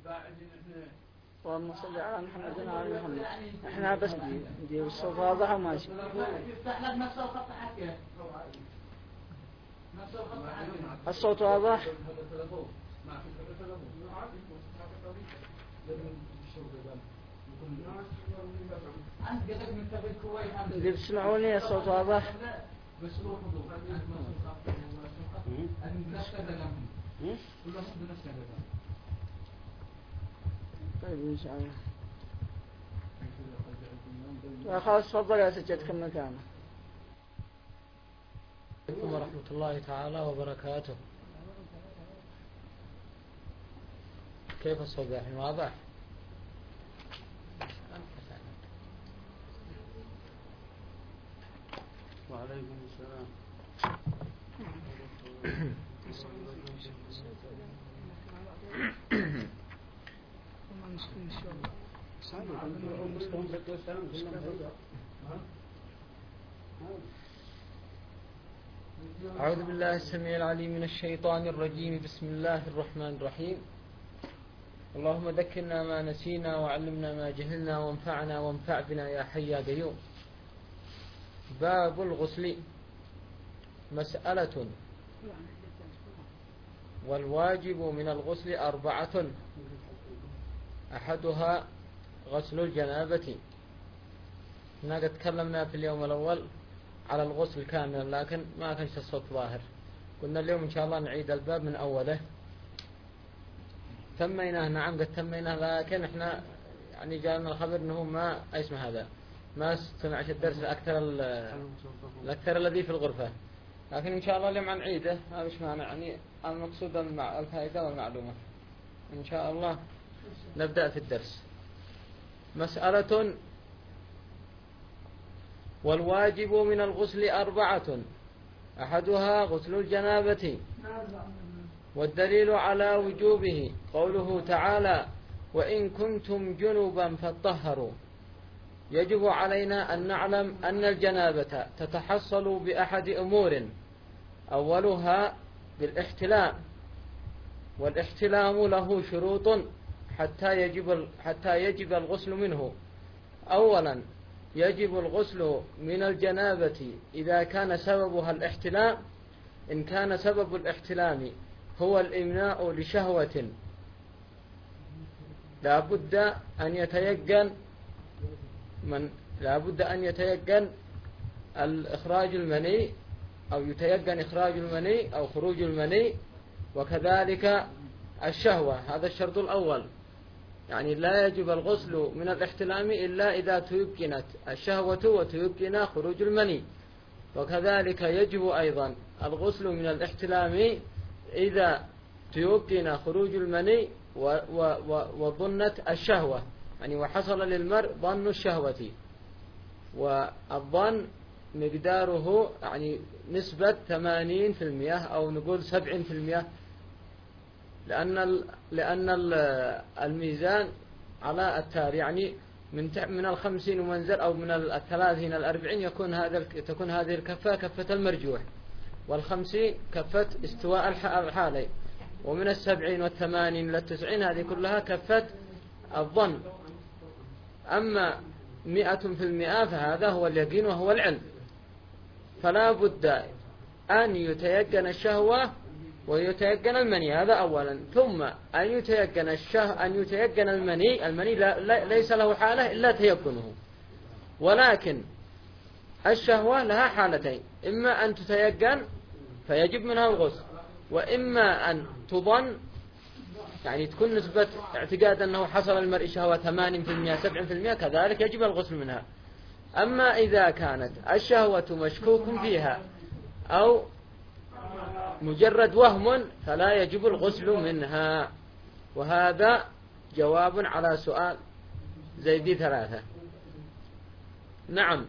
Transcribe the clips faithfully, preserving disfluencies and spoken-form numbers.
اللهم صل على محمد وعلى محمد. احنا بس دي دي الصوت واضح وماشي. الصوت واضح. اللي بتسمعوني الصوت واضح. طيب إن شاء الله. خلاص تفضل يا سجد كم مكانه. عليكم ورحمة الله تعالى وبركاته. كيف الصوت الحين واضح؟ وعليكم السلام. أعوذ بالله السميع العليم من الشيطان الرجيم. بسم الله الرحمن الرحيم. اللهم ذكرنا ما نسينا وعلمنا ما جهلنا وانفعنا وانفع بنا يا حي يا قيوم. باب الغسل. مسألة. والواجب من الغسل أربعة، أحدها غسل الجنابة. هنا قد تكلمنا في اليوم الأول على الغسل كاملا لكن ما كانش الصوت ظاهر. قلنا اليوم إن شاء الله نعيد الباب من أوله. تميناه، نعم قد تميناه، لكن احنا يعني جاءنا الخبر أنه ما اسم هذا ما سمعش الدرس الأكثر الأكثر الذي في الغرفة، لكن إن شاء الله اليوم عن عيده ما بش معنى. يعني المقصود الفائدة والمعلومة. إن شاء الله نبدأ في الدرس. مسألة. والواجب من الغسل أربعة، أحدها غسل الجنابة. والدليل على وجوبه قوله تعالى: وإن كنتم جنبا فاطهروا. يجب علينا أن نعلم أن الجنابة تتحصل بأحد أمور، أولها بالاحتلام، والاحتلام له شروط حتى يجب حتى يجب الغسل منه. أولا يجب الغسل من الجنابة إذا كان سببها الاحتلام. إن كان سبب الاحتلام هو الإمناء لشهوة لا بد أن يتيقن من لا بد أن يتيقن الإخراج المني أو يتيقن إخراج المني أو خروج المني، وكذلك الشهوة. هذا الشرط الأول. يعني لا يجب الغسل من الاحتلام إلا إذا تيقنت الشهوة وتيقن خروج المني، وكذلك يجب أيضا الغسل من الاحتلام إذا تيقن خروج المني وظنت الشهوة، يعني وحصل للمرء ظن الشهوة. والظن مقداره يعني نسبة ثمانين في المئة أو نقول سبعين في المئة، لأن لأن الميزان على التالي، يعني من من الخمسين ومنزل أو من الثلاثين الأربعين يكون هذا تكون هذه الكفة كفة المرجوح، والخمسين كفة استواء الحالين، ومن السبعين والثمانين إلى التسعين هذه كلها كفة الظن. أما مئة في المئة فهذا هو اليقين وهو العلم. فلا بد أن يتيقن الشهوة ويتيقن المني، هذا أولا، ثم أن يتيقن الشه أن يتيقن المني. المني لا ليس له حالة إلا تيقنه، ولكن الشهوة لها حالتين: إما أن تتيقن فيجب منها الغسل، وإما أن تظن، يعني تكون نسبة اعتقاد أنه حصل المرء شهوة ثمانين في المئة سبعين في المئة، كذلك يجب الغسل منها. أما إذا كانت الشهوة مشكوك فيها أو مجرد وهم فلا يجب الغسل منها. وهذا جواب على سؤال زيدي ثلاثة. نعم.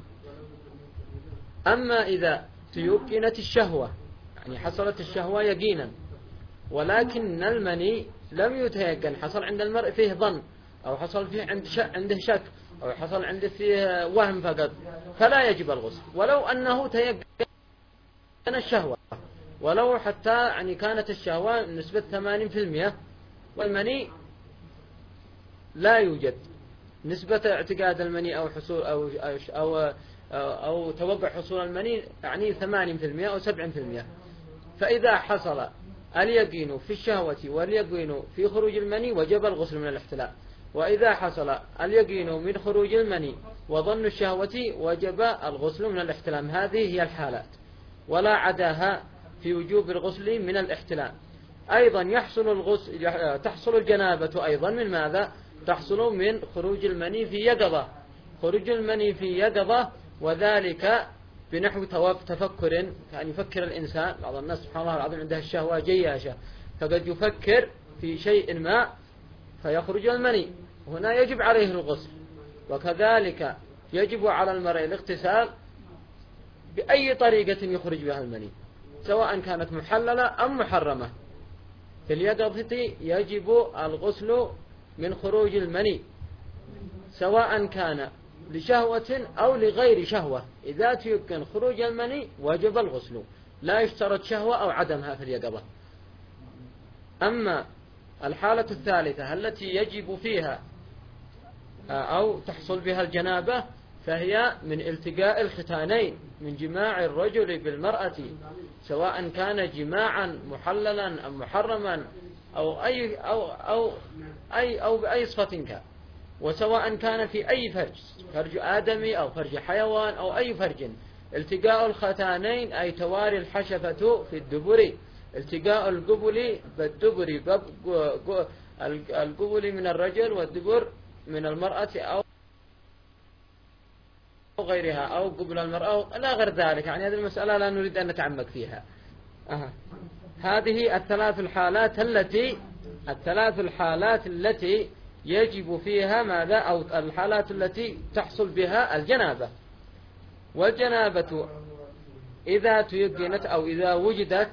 أما إذا تيقنت الشهوة، يعني حصلت الشهوة يقينا ولكن المني لم يتيقن، حصل عند المرء فيه ظن أو حصل فيه عنده شك أو حصل عنده فيه وهم فقط، فلا يجب الغسل ولو أنه تيقن الشهوة، ولو حتى يعني كانت الشهوة نسبة ثمانين في المئة والمني لا يوجد نسبة اعتقاد المني أو حصول أو أو أو, أو توقع حصول المني يعني ثمانين بالمئة أو سبعين بالمئة. فإذا حصل اليقين في الشهوة واليقين في خروج المني وجب الغسل من الاحتلام، وإذا حصل اليقين من خروج المني وظن الشهوة وجب الغسل من الاحتلام. هذه هي الحالات ولا عداها في وجوب الغسل من الاحتلام. أيضا يحصل الغسل تحصل الجنابة أيضا من ماذا؟ تحصل من خروج المني في يقظة. خروج المني في يقظة وذلك بنحو تفكر، يعني يفكر الإنسان. بعض الناس سبحان الله العظيم عنده الشهوة جياشة، فقد يفكر في شيء ما فيخرج المني، هنا يجب عليه الغسل. وكذلك يجب على المرء الاغتسال بأي طريقة يخرج بها المني، سواء كانت محللة أم محرمة. في اليقظة يجب الغسل من خروج المني سواء كان لشهوة أو لغير شهوة. إذا تيقن خروج المني وجب الغسل، لا يشترط شهوة أو عدمها في اليقظة. أما الحالة الثالثة التي يجب فيها أو تحصل بها الجنابة فهي من التقاء الختانين، من جماع الرجل بالمرأة، سواء كان جماعا محللا أم محرما أو أي أو أو أي أو بأي صفة كان، وسواء كان في أي فرج، فرج آدمي أو فرج حيوان أو أي فرج. التقاء الختانين أي تواري الحشفة في الدبر، التقاء القبل بالدبر، القبل من الرجل والدبر من المرأة أو غيرها أو قبل المرأة لا غير ذلك. يعني هذه المسألة لا نريد أن نتعمق فيها. أه. هذه الثلاث الحالات التي الثلاث الحالات التي يجب فيها ماذا، أو الحالات التي تحصل بها الجنابة. والجنابة إذا تيقنت أو إذا وجدت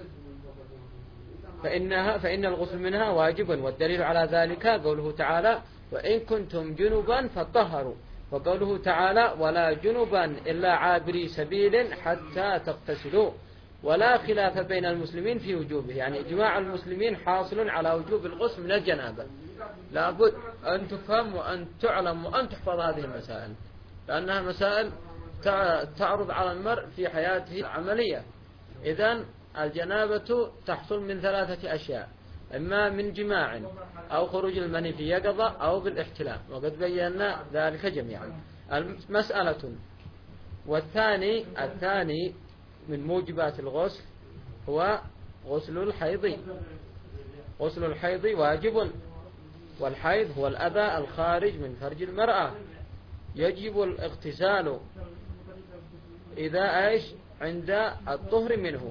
فإنها فإن الغسل منها واجب، والدليل على ذلك قوله تعالى: وإن كنتم جنبا فطهروا، وقوله تعالى: ولا جنبا إلا عابري سبيل حتى تغتسلوا. ولا خلاف بين المسلمين في وجوبه، يعني إجماع المسلمين حاصل على وجوب الغسل من الجنابة. لابد أن تفهم وأن تعلم وأن تحفظ هذه المسائل، لأنها مسائل تعرض على المرء في حياته العملية. إذن الجنابة تحصل من ثلاثة أشياء: إما من جماع أو خروج المني في يقظة أو بالاحتلام، وقد بينا ذلك جميعا. المسألة والثاني الثاني من موجبات الغسل هو غسل الحيض. غسل الحيض واجب، والحيض هو الأذى الخارج من فرج المرأة، يجب الاغتسال إذا إيش عند الطهر منه.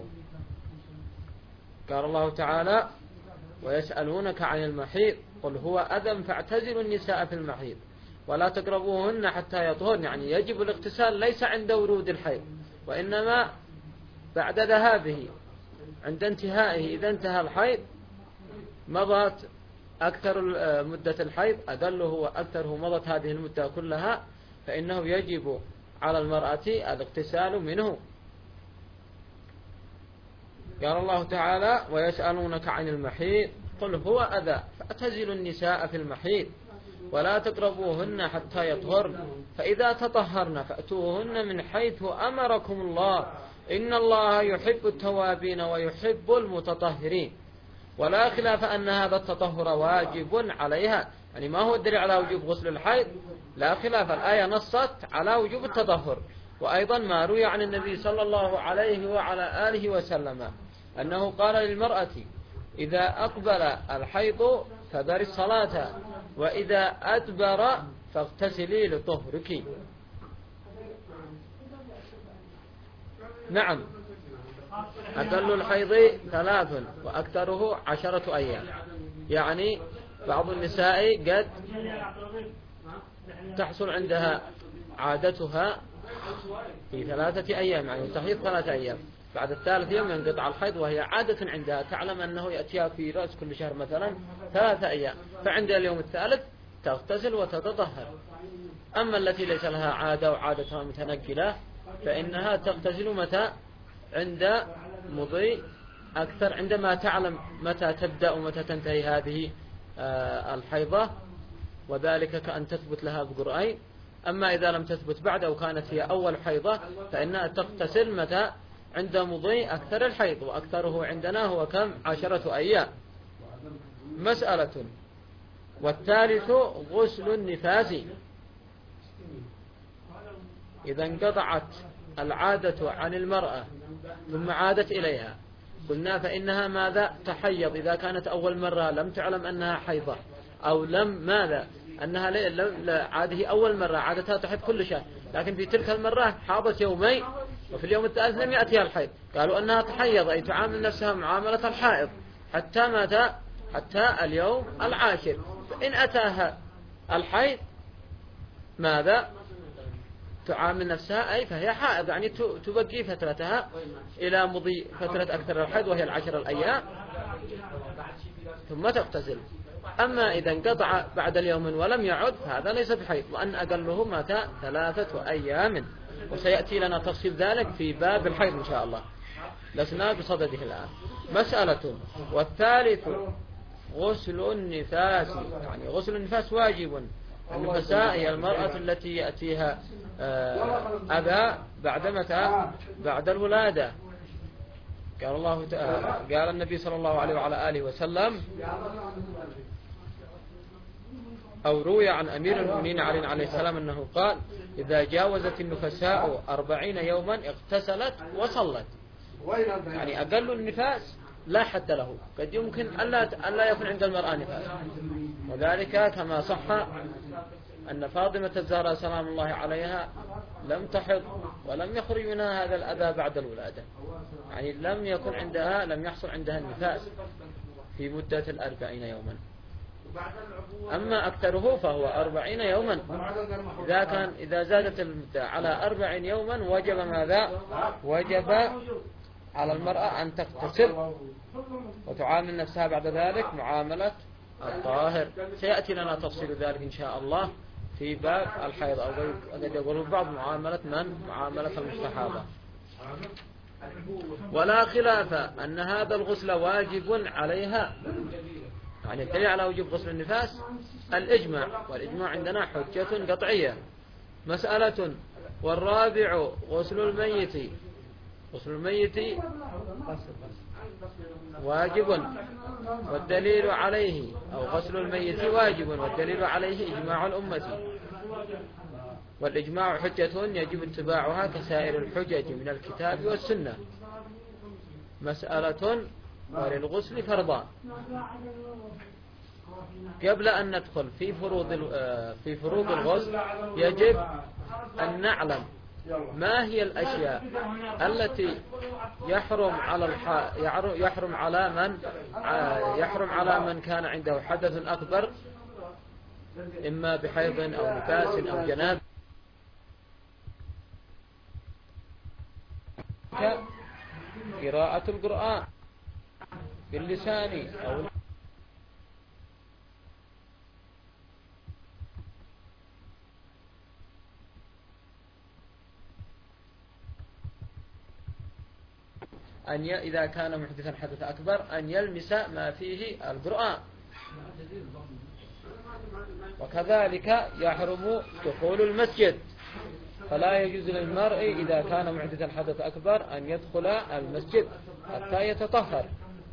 قال الله تعالى: ويسألونك عن المحيض قل هو أذى فاعتزلوا النساء في المحيض ولا تقربوهن حتى يطهرن. يعني يجب الاغتسال ليس عند ورود الحيض، وإنما بعد ذهابه، عند انتهائه. إذا انتهى الحيض مضت أكثر مدة الحيض، أقله وأكثره مضت هذه المدة كلها، فإنه يجب على المرأة الاغتسال منه. قال الله تعالى: ويسألونك عن المحيض قل هو أذى فاعتزلوا النساء في المحيض ولا تقربوهن حتى يطهرن فإذا تطهرن فأتوهن من حيث أمركم الله إن الله يحب التوابين ويحب المتطهرين. ولا خلاف أن هذا التطهر واجب عليها. يعني ما هو الدليل على وجوب غسل الحيض؟ لا خلاف، الآية نصت على وجوب التطهر. وأيضا ما روي عن النبي صلى الله عليه وعلى آله وسلم أنه قال للمرأة: إذا أقبل الحيض فدر الصلاة وإذا أدبر فاغتسلي لطهرك. نعم، أقل الحيض ثلاث وأكثره عشرة أيام. يعني بعض النساء قد تحصل عندها عادتها في ثلاثة أيام، يعني تحيض ثلاثة أيام، بعد الثالث يوم ينقطع الحيض، وهي عادة عندها تعلم أنه يأتيها في رأس كل شهر مثلا ثلاثة أيام، فعند اليوم الثالث تغتسل وتتطهر. أما التي ليس لها عادة وعادتها متنقلة فإنها تغتسل متى؟ عند مضي أكثر، عندما تعلم متى تبدأ ومتى تنتهي هذه الحيضة. وذلك كأن تثبت لها بقرآن. أما إذا لم تثبت بعد أو كانت هي أول حيضة فإنها تغتسل متى؟ عند مضي أكثر الحيض، وأكثره عندنا هو كم؟ عشرة أيام. مسألة. والثالث غسل النفاس. إذا انقطعت العادة عن المرأة ثم عادت إليها قلنا فإنها ماذا؟ تحيض. إذا كانت أول مرة لم تعلم أنها حيضة أو لم ماذا؟ أنها عاده أول مرة عادتها تحيض كل شهر، لكن في تلك المرة حاضت يومين وفي اليوم الثالث لم يأتيها الحيض، قالوا أنها تحيض أي تعامل نفسها معاملة الحائض حتى متى؟ حتى اليوم العاشر. فإن أتاها الحيض ماذا؟ تعامل نفسها أي فهي حائض، يعني تبقي فترتها إلى مضي فترة أكثر الحيض وهي العشر الأيام ثم تغتسل. أما إذا انقطع بعد اليوم ولم يعد فهذا ليس بحيض، وأن أقله متى؟ ثلاثة أيام، وسيأتي لنا تفصيل ذلك في باب الحيض إن شاء الله، لسنا بصدده الآن. مسألة. والثالث غسل النفاس. يعني غسل النفاس واجب. النفساء هي المرأة التي يأتيها أذى بعد متى؟ بعد الولادة. قال الله تعالى، قال النبي صلى الله عليه وعلى آله وسلم، أو روي عن أمير المؤمنين علي عليه السلام أنه قال: إذا جاوزت النفساء أربعين يوما اغتسلت وصلت. يعني أقل النفاس لا حد له، قد يمكن ألا يكون عند المرأة نفاس، وذلك كما صح أن فاطمة الزهراء سلام الله عليها لم تحض ولم يخرج منها هذا الأذى بعد الولادة، يعني لم يكن عندها لم يحصل عندها النفاس في مدة الأربعين يوما. أما أكثره فهو أربعين يوما. إذا كان إذا زادت المدة على أربعين يوما وجب ماذا؟ وجب على المرأة أن تغتسل وتعامل نفسها بعد ذلك معاملة الطاهر. سيأتي لنا تفصيل ذلك إن شاء الله في باب الحيض، أو قد يقول البعض معاملة من؟ معاملة المستحاضة. ولا خلاف أن هذا الغسل واجب عليها. يعني الدليل على وجوب غسل النفاس الإجماع، والإجماع عندنا حجة قطعية. مسألة. والرابع غسل الميت. غسل الميت واجب والدليل عليه، أو غسل الميت واجب والدليل عليه إجماع الأمة، والإجماع حجة يجب اتباعها كسائر الحجج من الكتاب والسنة. مسألة. وللغسل فرضان. قبل أن ندخل في فروض في فروض الغسل يجب أن نعلم ما هي الأشياء التي يحرم على الح... يحرم على من يحرم على من كان عنده حدث أكبر إما بحيض أو نفاس أو جناب. قراءة القرآن باللسان أو أن ي... إذا كان محدثا حدث أكبر أن يلمس ما فيه القرآن. وكذلك يحرم دخول المسجد، فلا يجوز للمرء إذا كان محدثا حدث أكبر أن يدخل المسجد حتى يتطهر.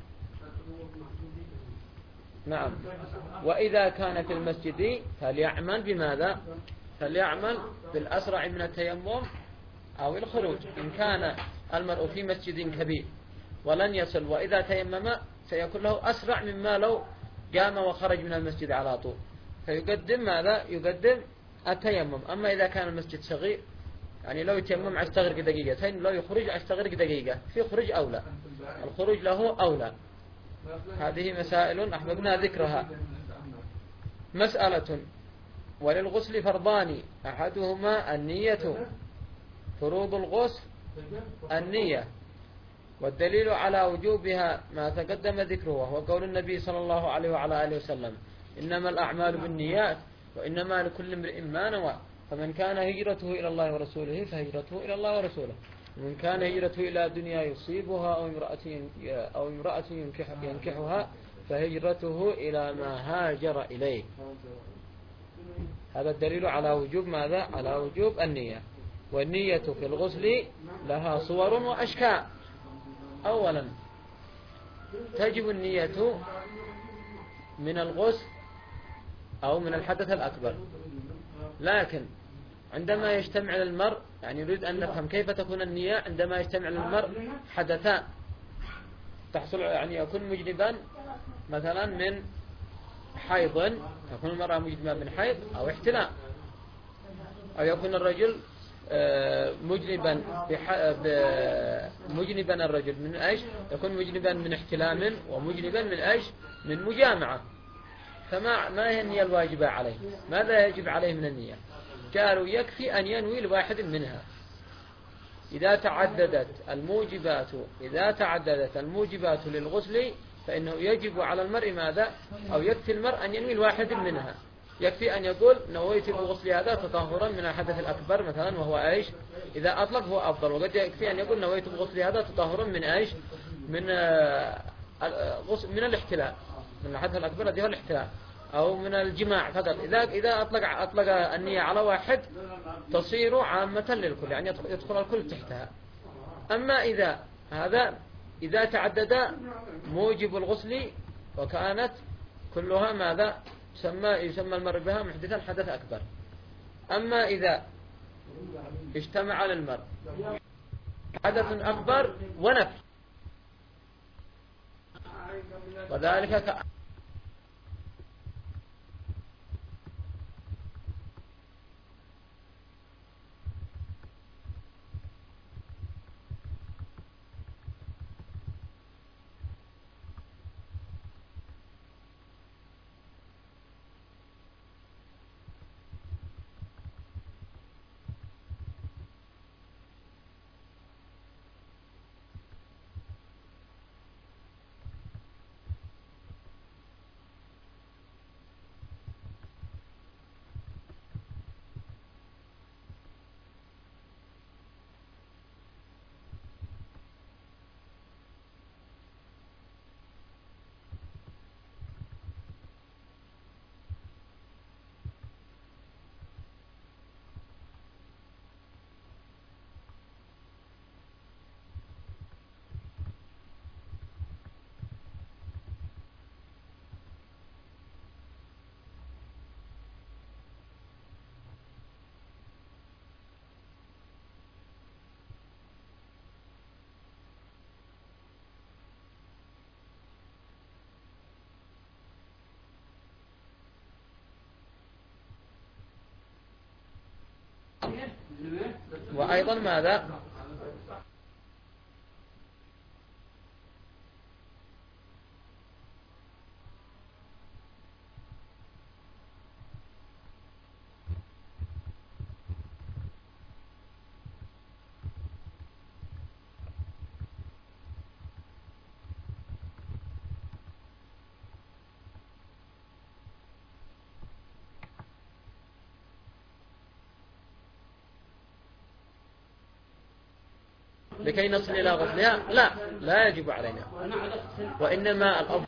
نعم. وإذا كان في المسجد فليعمل بماذا؟ فليعمل بالأسرع من التيمم أو الخروج إن كان المرء في مسجد كبير ولن يصل، وإذا تيمم سيكون له أسرع مما لو قام وخرج من المسجد على طول، فيقدم ماذا؟ يقدم التيمم. أما إذا كان المسجد صغير يعني لو يتيمم يستغرق دقيقتين، لو يخرج يستغرق دقيقة، في خروج أولى، الخروج له أولى. هذه مسائل أحببنا ذكرها. مسألة. وللغسل فرضان أحدهما النية. فروض الغسل النية، والدليل على وجوبها ما تقدم ذكره، وهو قول النبي صلى الله عليه وعلى آله وسلم: إنما الأعمال بالنيات وإنما لكل امرئ ما نوى، فمن كان هجرته إلى الله ورسوله فهجرته إلى الله ورسوله، ومن كان هجرته إلى دنيا يصيبها أو امرأة أو امرأة ينكح ينكحها فهجرته إلى ما هاجر إليه. هذا الدليل على وجوب ماذا؟ على وجوب النية. والنية في الغسل لها صور وأشكال. أولا تجب النية من الغسل أو من الحدث الأكبر، لكن عندما يجتمع المرء، يعني يريد أن نفهم كيف تكون النية عندما يجتمع المرء حدثان تحصل، يعني يكون مجنبا مثلا من حيض، تكون المرأة مجنبا من حيض أو احتلام، أو يكون الرجل مجنبا مجنبا الرجل من ايش؟ يكون مجنبا من احتلام ومجنبا من ايش؟ من مجامعة. فما ما هي النية الواجبة عليه؟ ماذا يجب عليه من النية؟ قالوا يكفي أن ينوي لواحد منها. إذا تعددت الموجبات إذا تعددت الموجبات للغسل فإنه يجب على المرء ماذا؟ أو يكفي المرء أن ينوي الواحد منها. يكفي أن يقول نويت بالغسل هذا تطهرا من الحدث الأكبر مثلا، وهو ايش؟ إذا أطلق هو أفضل. وقد يكفي أن يقول نويت بالغسل هذا تطهرا من ايش؟ من من الاحتلال، من الحدث الأكبر الذي هو الاحتلال، أو من الجماع فقط. إذا إذا أطلق أطلق النية على واحد تصير عامة للكل، يعني يدخل الكل تحتها. أما إذا هذا إذا تعدد موجب الغسل وكانت كلها ماذا؟ يسمى يسمى المرء بها محدثا حدث أكبر. أما إذا اجتمع للمرء حدث أكبر ونفي، وذلك ك... وأيضا ماذا؟ لكي نصل إلى غسلها؟ لا، لا يجب علينا، وإنما الأفضل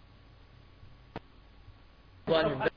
من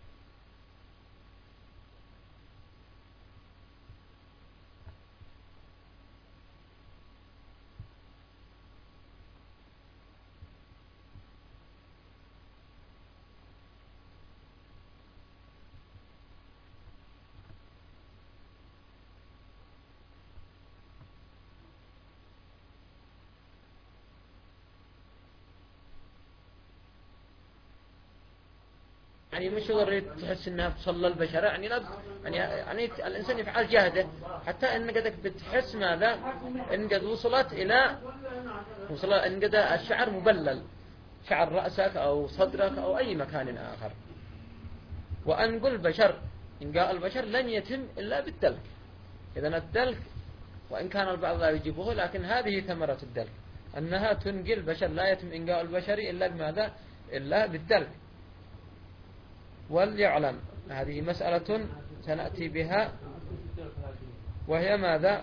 يعني مش ضروري تحس انها تصلى البشرة، يعني لا يعني يعني الانسان يفعل جهده حتى ان قدك بتحس ماذا؟ ان قد وصلت الى وصل ان قد الشعر مبلل، شعر رأسك او صدرك او اي مكان اخر. وانقل البشر، انقاء البشر لن يتم الا بالدلك. اذا الدلك وان كان البعض لا يجيبه، لكن هذه ثمرة الدلك، انها تنقل البشر، لا يتم انقاء البشر الا بماذا؟ الا بالدلك. وليعلم هذه مسألة سنأتي بها، وهي ماذا؟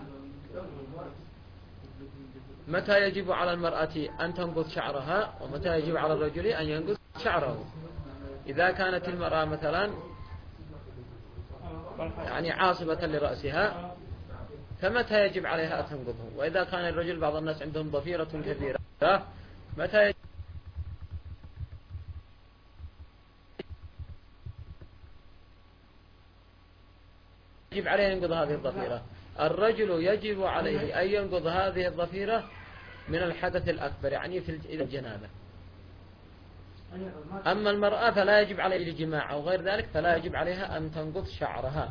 متى يجب على المرأة أن تنقض شعرها، ومتى يجب على الرجل أن ينقض شعره. إذا كانت المرأة مثلا يعني عاصبة لرأسها، فمتى يجب عليها أن تنقضه؟ وإذا كان الرجل بعض الناس عندهم ضفيرة كثيرة، متى يجب عليه أن ينقض هذه الضفيرة؟ الرجل يجب عليه أن ينقض هذه الضفيرة من الحدث الأكبر، يعني في الجنابة. أما المرأة فلا يجب عليها الجماع أو غير ذلك، فلا يجب عليها أن تنقض شعرها.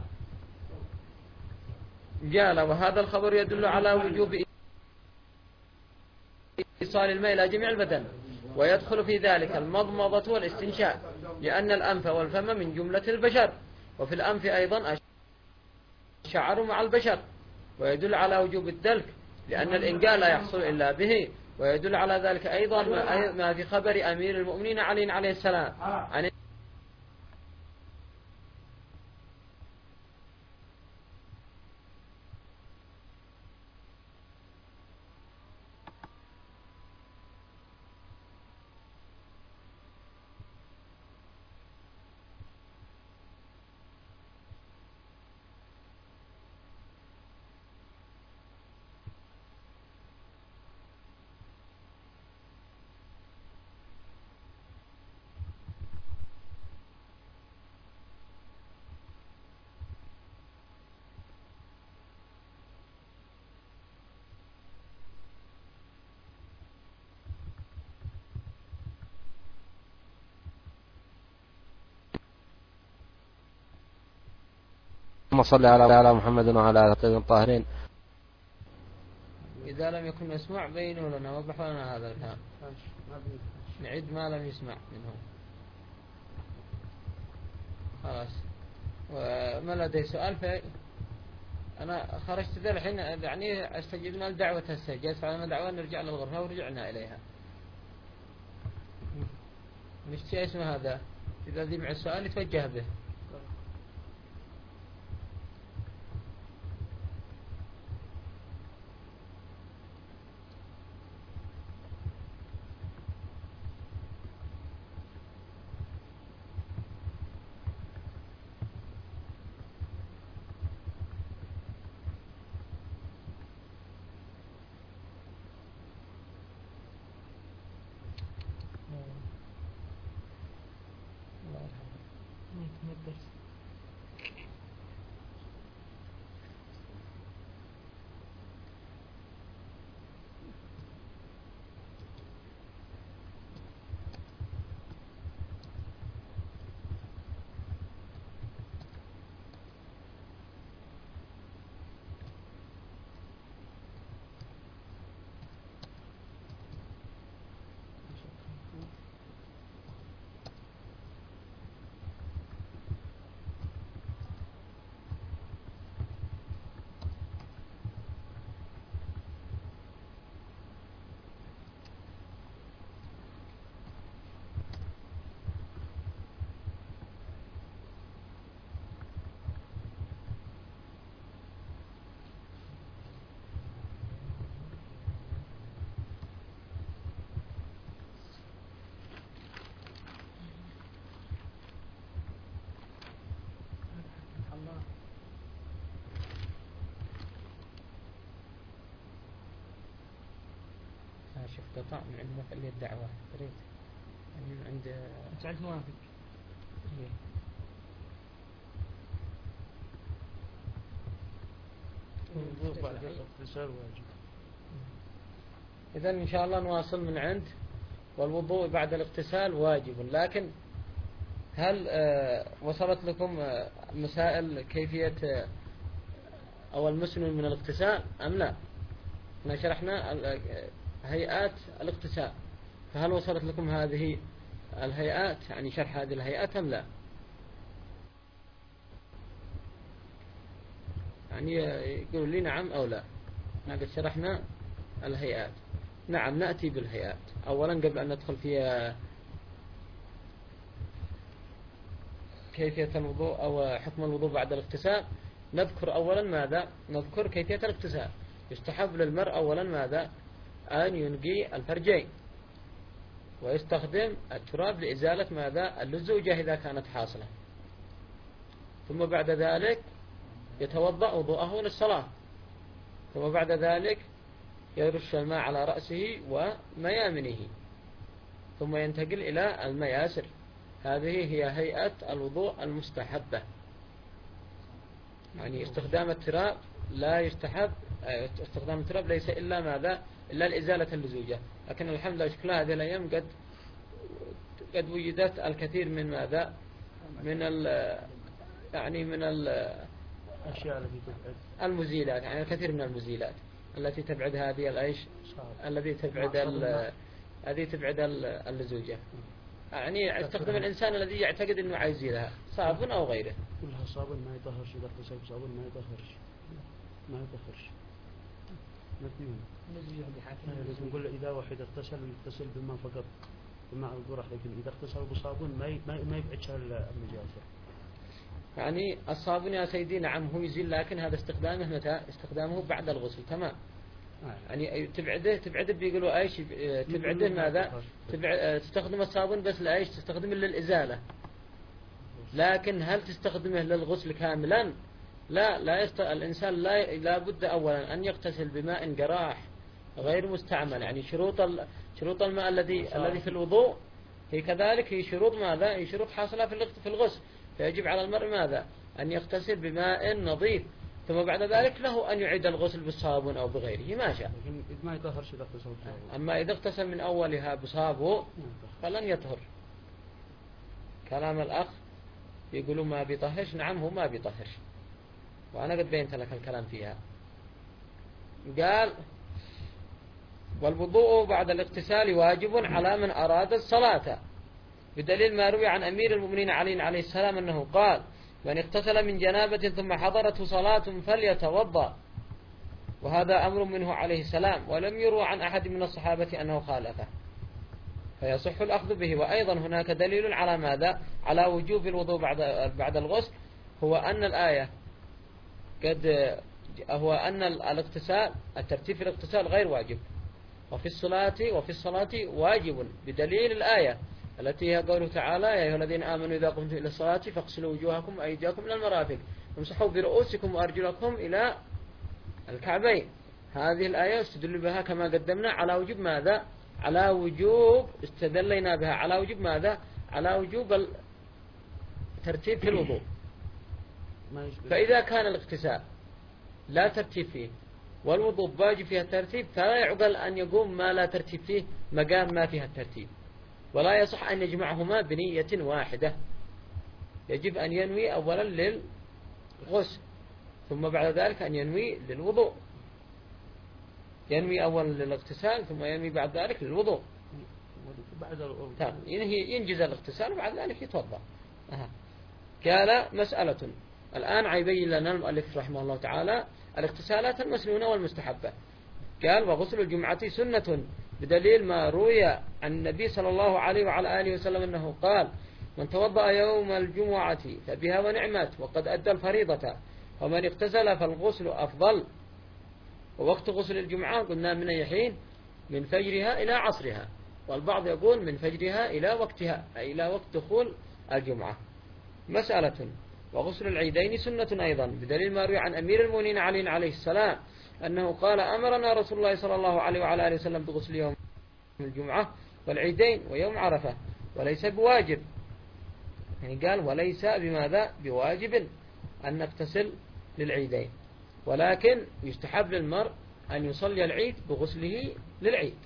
قال: وهذا الخبر يدل على وجوب إيصال الماء إلى جميع البدن، ويدخل في ذلك المضمضة والاستنشاق، لأن الأنف والفم من جملة البشر، وفي الأنف أيضا الشعر مع البشر، ويدل على وجوب الدلك، لأن الإنقاء لا يحصل إلا به. ويدل على ذلك أيضا ما في خبر أمير المؤمنين علي عليه السلام عن اللهم صل على محمد وعلى آله الطيبين الطاهرين. إذا لم يكن يسمع بينوا لنا وضحوا لنا هذا الكلام، نعد ما لم يسمع منهم. خلاص. وما لدي سؤال، فأنا خرجت ذا الحين يعني استجبنا لدعوة السجاد، فعلنا دعوة نرجع للغرفة ورجعنا إليها. مش شيء اسمه هذا، إذا ذي مع السؤال يتوجه به. شفت قطع من عند محل الدعوة، تريد من عند تعرف موافق. الوضوء بعد الاغتسال واجب. إذن إن شاء الله نواصل من عند والوضوء بعد الاغتسال واجب. لكن هل آه وصلت لكم آه مسائل كيفية آه أو المسن من الاغتسال أم لا؟ احنا شرحنا هيئات الاغتسال، فهل وصلت لكم هذه الهيئات، يعني شرح هذه الهيئات أم لا؟ يعني يقولوا لي نعم أو لا. احنا قد شرحنا الهيئات. نعم، نأتي بالهيئات أولا قبل أن ندخل في كيفية الوضوء أو حكم الوضوء بعد الاغتسال. نذكر أولا ماذا؟ نذكر كيفية الاغتسال. يستحب للمرء أولا ماذا؟ أن ينقي الفرجين، ويستخدم التراب لإزالة ماذا؟ اللزوجة إذا كانت حاصلة. ثم بعد ذلك يتوضأ وضوءه للصلاة، ثم بعد ذلك يرش الماء على رأسه وميامنه، ثم ينتقل إلى المياسر. هذه هي هيئة الوضوء المستحبة. يعني استخدام التراب لا يستحب، استخدام التراب ليس إلا ماذا؟ إلا الإزالة اللزوجة. لكن الحمد لله شكلها هذه الأيام قد قد وجدت الكثير من ماذا؟ من ال يعني من الأشياء التي تبعد المزيلات، يعني الكثير من المزيلات التي تبعد هذه الأيش، الذي تبعد الذي تبعد اللزوجة. يعني استخدم الإنسان الذي يعتقد أنه عايز يزيلها، صابون أو غيره. كلها صابون ما يطهرش، إذا اغتسل بصابون ما يطهرش، ما يطهرش. لازم نقول إذا واحد اغتسل يغتسل بالماء فقط، بالماء القرح، لكن إذا اغتسل بصابون ما ما ما يبعدش النجاسة. يعني الصابون يا سيدي نعم هو يزيل، لكن هذا استخدامه متى؟ استخدامه بعد الغسل، تمام. يعني تبعده تبعده بيقولوا ايش؟ تبعده ماذا؟ تبع... تستخدم الصابون بس لايش؟ تستخدمه للإزالة، لكن هل تستخدمه للغسل كاملا؟ لا لا يست... الإنسان لا لابد أولا أن يغتسل بماء قراح غير مستعمل. يعني شروط ال... شروط الماء الذي الذي في الوضوء هي كذلك، هي شروط ماذا؟ هي شروط حاصلة في في الغسل. فيجب على المرء ماذا؟ أن يغتسل بماء نظيف، ثم بعد ذلك له أن يعيد الغسل بالصابون أو بغيره ما شاء. ما يطهرش إذا اغتسل بصابون. أما إذا اغتسل من أولها بصابون فلن يطهر. كلام الأخ يقولوا ما بيطهرش، نعم هو ما بيطهرش، وأنا قد بينت لك الكلام فيها. قال والوضوء بعد الاغتسال واجب على من أراد الصلاة، بدليل ما روي عن أمير المؤمنين علي عليه السلام أنه قال من اغتسل من جنابة ثم حضرته صلاة فليتوضأ، وهذا أمر منه عليه السلام، ولم يروى عن أحد من الصحابة أنه خالفه، فيصح الأخذ به. وأيضا هناك دليل على ماذا؟ على وجوب الوضوء بعد بعد الغسل، هو أن الآية قد هو أن الاغتسال الترتيب في الاغتسال غير واجب، وفي الصلاة وفي الصلاة واجب، بدليل الآية التي هي قوله تعالى يا أيها الذين آمنوا إذا قمتم إلى الصلاة فاغسلوا وجوهكم وأيديكم إلى المرافق وامسحوا برؤوسكم وأرجلكم إلى الكعبين. هذه الآية استدل بها كما قدمنا على وجوب ماذا؟ على وجوب استدلينا بها على وجوب ماذا؟ على وجوب الترتيب في الوضوء. فإذا كان الاغتسال لا ترتيب فيه والوضوء واجب فيها الترتيب، فلا يعقل أن يقوم ما لا ترتيب فيه مقام ما فيها الترتيب، ولا يصح أن يجمعهما بنية واحدة. يجب أن ينوي أولا للغسل ثم بعد ذلك أن ينوي للوضوء، ينوي أولا للاغتسال ثم ينوي بعد ذلك للوضوء. ينجز الاغتسال وبعد ذلك يتوضأ. أه. قال مسألة الآن عيبين لنا المؤلف رحمه الله تعالى الاغتسالات المسنونة والمستحبة. قال وغسل الجمعة سنة، بدليل ما روي عن النبي صلى الله عليه وعلى آله وسلم أنه قال من توضأ يوم الجمعة فبها ونعمت وقد أدى الفريضة، ومن اغتسل فالغسل أفضل. ووقت غسل الجمعة قلنا من أي حين؟ من فجرها إلى عصرها، والبعض يقول من فجرها إلى وقتها أي إلى وقت دخول الجمعة. مسألة وغسل العيدين سنة أيضا، بدليل ما روي عن أمير المؤمنين علي عليه السلام أنه قال أمرنا رسول الله صلى الله عليه وعلى آله وسلم بغسل يوم الجمعة والعيدين ويوم عرفة، وليس بواجب. يعني قال وليس بماذا؟ بواجب أن نغتسل للعيدين، ولكن يستحب للمرء أن يصلي العيد بغسله للعيد.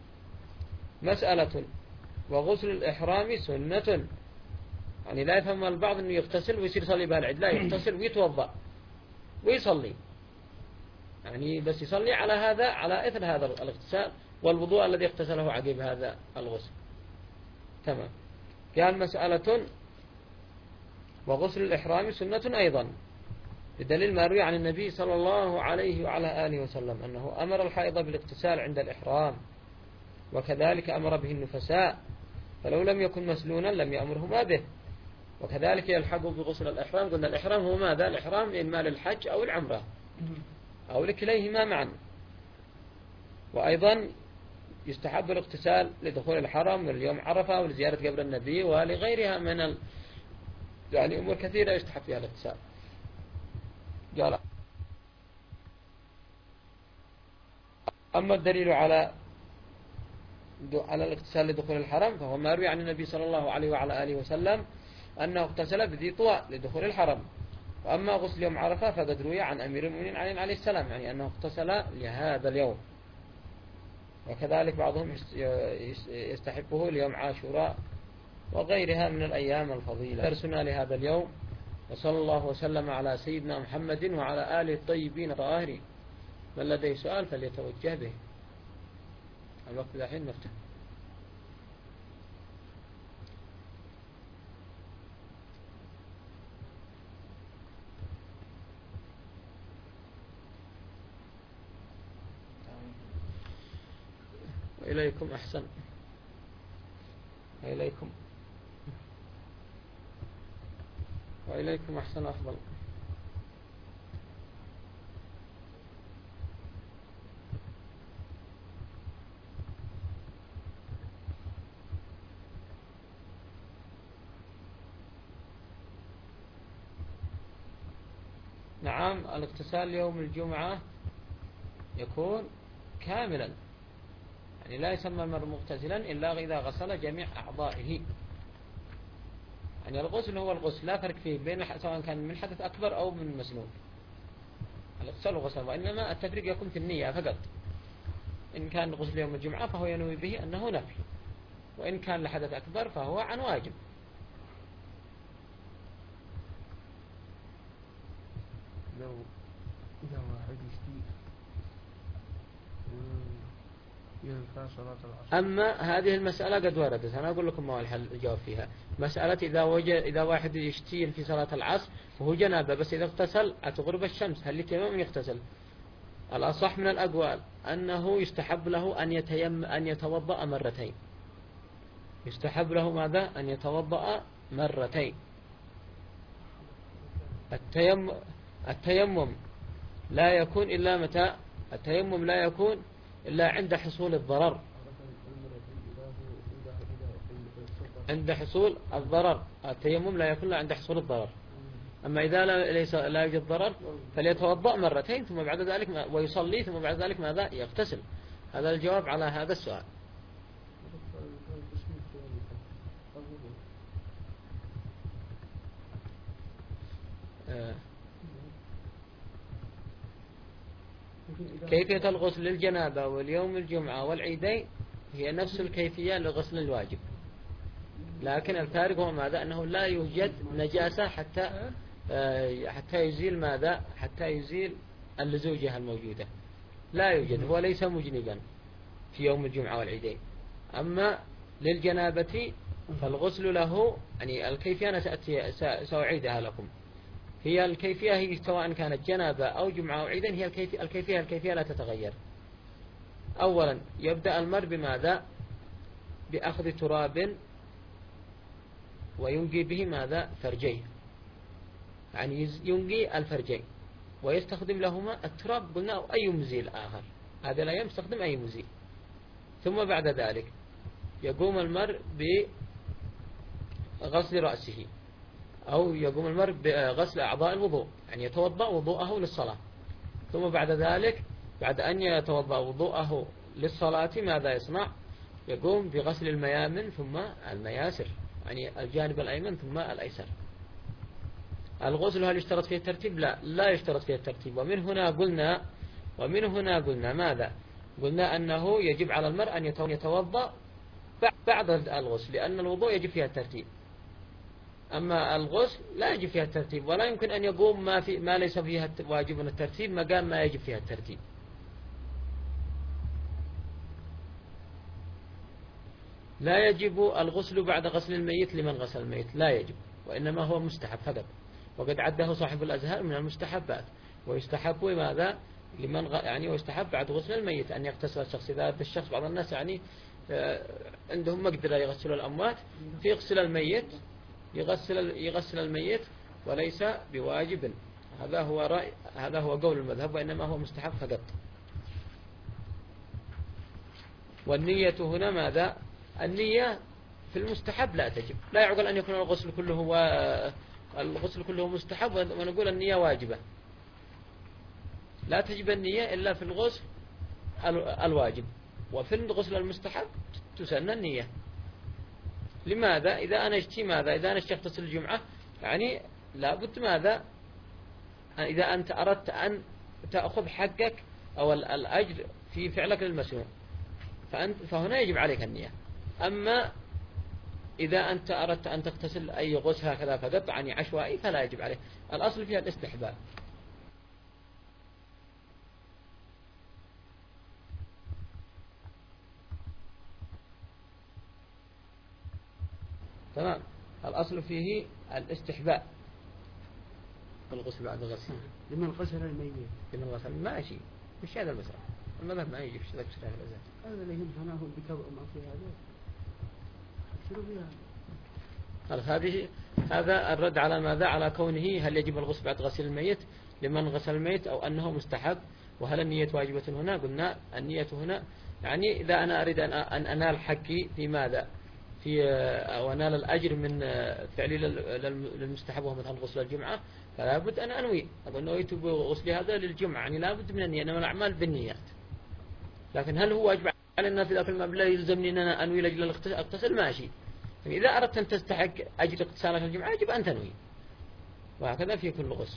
مسألة وغسل الإحرام سنة، يعني لا يفهم البعض أنه يغتسل ويصير يصلي بها العيد، لا، يغتسل ويتوضأ ويصلي، يعني بس يصلي على هذا على إثر هذا الاغتسال والوضوء الذي اغتسله عقب هذا الغسل. تمام. قال مسألة وغسل الإحرام سنة أيضا، بدليل ما روي عن النبي صلى الله عليه وعلى آله وسلم أنه أمر الحائض بالاغتسال عند الإحرام، وكذلك أمر به النفساء، فلو لم يكن مسلونا لم يأمرهما به. وكذلك يلحق بغسل الإحرام، قلنا الإحرام هو ماذا؟ الإحرام إما للحج أو العمرة أو لكليهما معا. وأيضا يستحب الاغتسال لدخول الحرم وليوم عرفة ولزيارة قبر النبي ولغيرها من ال... يعني أمور كثيرة يستحب فيها الاغتسال. قال أما الدليل على على الاغتسال لدخول الحرم فهو ما روي عن النبي صلى الله عليه وعلى آله وسلم أنه اغتسل بذي طوى لدخول الحرم. وأما غسل يوم عرفة فقد روي عن أمير المؤمنين علي عليه السلام يعني أنه اغتسل لهذا اليوم. وكذلك بعضهم يستحبه ليوم عاشوراء وغيرها من الأيام الفضيلة. درسنا لهذا اليوم، وصلى الله وسلم على سيدنا محمد وعلى آله الطيبين الطاهرين. من لديه سؤال فليتوجه به، الوقت الحين مفتوح. وإليكم أحسن، وإليكم وإليكم أحسن أفضل. نعم، الاغتسال يوم الجمعة يكون كاملا، يعني لا يسمى المرء مغتسلا إلا إذا غسل جميع أعضائه. يعني الغسل هو الغسل، لا فرق فيه بين سواء كان من حدث أكبر أو من مسنون. الاغتسال وغسل، وإنما التفريق يكون في النية فقط. إن كان غسل يوم الجمعة فهو ينوي به أنه نفل، وإن كان لحدث أكبر فهو عن واجب. لو إذا واحد يشتي ينفع صلاة العصر. أما هذه المسألة قد وردت، أنا أقول لكم ما هو الحل الجواب فيها. مسألة إذا وجد إذا واحد يشتي في صلاة العصر وهو جنابه بس إذا اغتسل أتغرب الشمس، هل يتيمم يغتسل؟ الأصح من الأقوال أنه يستحب له أن يتيم أن يتوضأ مرتين. يستحب له ماذا؟ أن يتوضأ مرتين. التيمم التيمم لا يكون إلا متى؟ التيمم لا يكون إلا عند حصول الضرر. عند حصول الضرر التيمم لا يكون إلا عند حصول الضرر. أما إذا لا ليس لا يوجد ضرر فليتوضأ مرتين ثم بعد ذلك ويصلي ثم بعد ذلك ماذا؟ يغتسل. هذا الجواب على هذا السؤال. كيفية الغسل للجنابة واليوم الجمعة والعيدين هي نفس الكيفية لغسل الواجب، لكن الفارق هو ماذا؟ أنه لا يوجد نجاسة حتى حتى يزيل ماذا؟ حتى يزيل اللزوجة الموجودة، لا يوجد، هو ليس مجنبا في يوم الجمعة والعيدين. أما للجنابة فالغسل له يعني الكيفية أنا سأتي سأعيدها لكم. هي الكيفية هي سواء كانت جنابة أو جمعة أو عيدا، هي الكيفية الكيفية الكيفية لا تتغير. أولا يبدأ المرء بماذا؟ بأخذ تراب وينقي به ماذا؟ فرجيه، يعني ينقي الفرجين ويستخدم لهما التراب قلنا أو أي مزيل آخر، هذا لا يستخدم أي مزيل. ثم بعد ذلك يقوم المرء بغسل رأسه، أو يقوم المرء بغسل أعضاء الوضوء، يعني يتوضأ وضوءه للصلاة. ثم بعد ذلك بعد أن يتوضأ وضوءه للصلاة ماذا يصنع؟ يقوم بغسل الميامن ثم المياسر، يعني الجانب الأيمن ثم الأيسر. الغسل هل يشترط فيه الترتيب؟ لا، لا يشترط فيه الترتيب. ومن هنا قلنا ومن هنا قلنا ماذا؟ قلنا أنه يجب على المرء أن يتوضأ بعد الغسل، لأن الوضوء يجب فيها الترتيب. أما الغسل لا يجب فيها الترتيب، ولا يمكن أن يقوم ما, في ما ليس فيها واجب الترتيب مقام ما يجب فيها الترتيب. لا يجب الغسل بعد غسل الميت لمن غسل الميت، لا يجب، وإنما هو مستحب فقط، وقد عده صاحب الأزهار من المستحبات. ويستحب ماذا؟ لمن غ... يعني ويستحب بعد غسل الميت أن يغتسل الشخص. إذا الشخص بعض الناس يعني عندهم مقدرة يغسل الأموات فيغسل الميت، يغسل يغسل الميت وليس بواجب. هذا هو رأي هذا هو قول المذهب، وإنما هو مستحب فقط. والنية هنا ماذا؟ النية في المستحب لا تجب، لا يعقل أن يكون الغسل كله هو الغسل كله مستحب ونقول النية واجبة. لا تجب النية إلا في الغسل الواجب، وفي الغسل المستحب تسن النية. لماذا؟ إذا أنا اشتي ماذا إذا أنا اشتي اغتسل الجمعة، يعني لابد ماذا إذا أنت أردت أن تأخذ حقك أو الأجر في فعلك للمسنون فأنت فهنا يجب عليك النية. أما إذا أنت أردت أن تغتسل أي غسل هكذا فقط يعني عشوائي فلا يجب عليه. الأصل فيها الاستحباب. تمام. الأصل فيه الاستحباب الغسل بعد الغسل. لمن غسل الميت لمن غسل ماشي مش هذا المسألة. المذهب ما يجي في ذاك الشيء هذا. هذا اللي هم هناهم بكبر ما في هذا شنو فيها. هذه هذا الرد على ماذا على كونه هل يجب الغسل بعد غسل الميت لمن غسل الميت أو أنه مستحب، وهل النية واجبة هنا؟ قلنا النية هنا يعني إذا أنا أريد أن أنال حقي في ماذا في أو أنال الأجر من فعلي للمستحب وهو مثلا غسل الجمعة فلا بد أن أنوي. أقول نويت بغسل هذا للجمعة يعني لا بد من النية، إنما الأعمال بالنيات. لكن هل هو واجب علينا في ذاك المبلغ يلزمني أن أنا أنوي لأجل اغتسل؟ ماشي. إذا أردت أن تستحق أجر اغتسالك الجمعة يجب أن تنوي، وهكذا في كل غسل.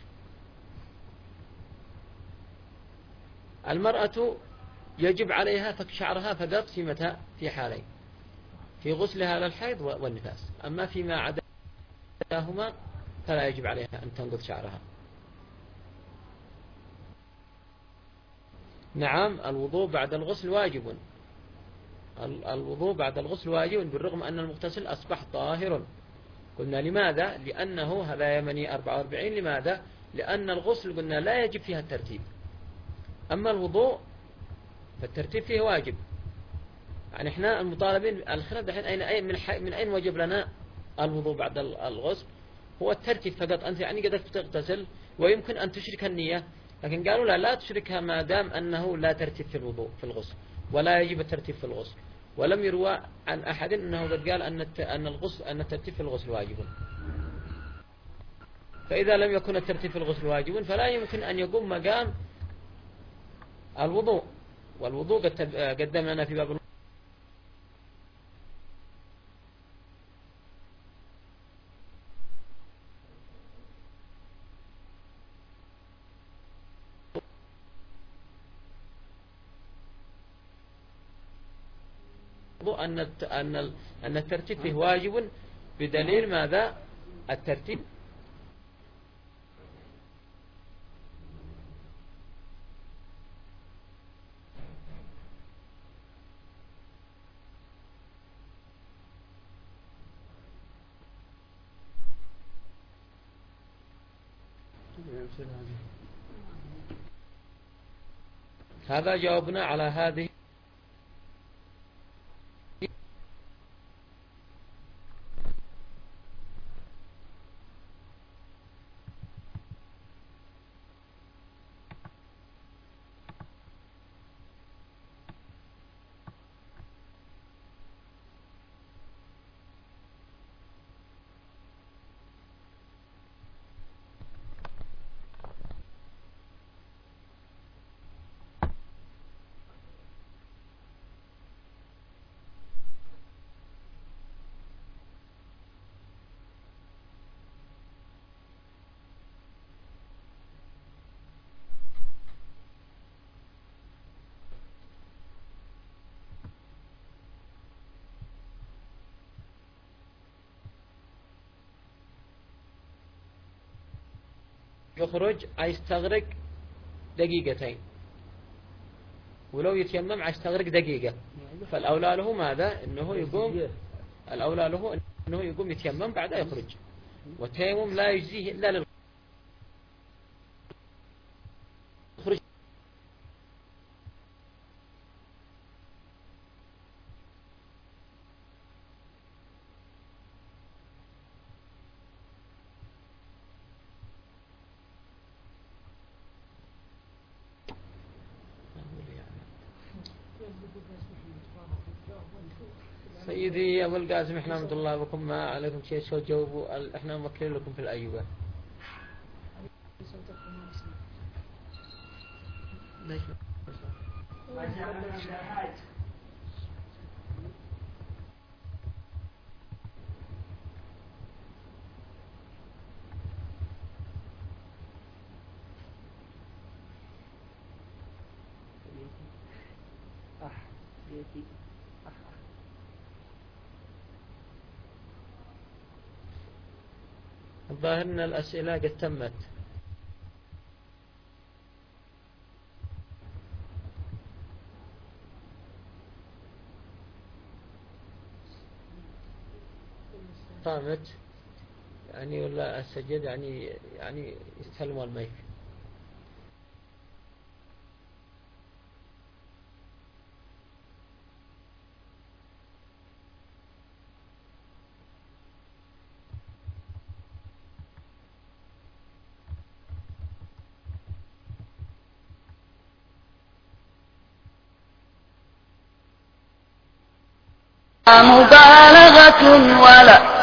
المرأة يجب عليها فك شعرها فقط في متى؟ في حالين، في غسلها للحيض والنفاس. أما فيما عداهما فلا يجب عليها أن تنقض شعرها. نعم الوضوء بعد الغسل واجب. الوضوء بعد الغسل واجب بالرغم أن المغتسل أصبح طاهر. قلنا لماذا؟ لأنه هذا يمني أربعة وأربعين. لماذا؟ لأن الغسل قلنا لا يجب فيها الترتيب، أما الوضوء فالترتيب فيه واجب. يعني احنا المطالبين الخلاف دحين أين أين من, من أين وجب لنا الوضوء بعد الغسل؟ هو الترتيب فقط. أنت يعني قدرت تغتسل ويمكن أن تشرك النية، لكن قالوا لا لا تشركها ما دام أنه لا ترتيب في الوضوء في الغسل ولا يجب الترتيب في الغسل. ولم يروى عن أحد أنه قد قال أن أن الغسل أن الترتيب في الغسل واجب. فإذا لم يكن الترتيب في الغسل واجب فلا يمكن أن يقوم مقام الوضوء. والوضوء قد قدم لنا في باب أن أن أن الترتيب فيه واجب بدليل ماذا؟ الترتيب هذا جاوبنا على هذه. يخرج يستغرق دقيقتين، ولو يتيمم يستغرق دقيقة. فالأولى له ماذا؟ إنه يقوم الأولى له إنه يقوم يتيمم بعد يخرج، والتيمم لا يجزيه إلا للخروج. سيدي أبو القاسم احنا رحمة الله بكم ما عليكم شيء سو جاوبوا، احنا موكلين لكم في الأجوبة. الظاهر أن الأسئلة قد تمت. قامت يعني ولا السجد يعني يعني يستلموا الميك. مبالغة ولا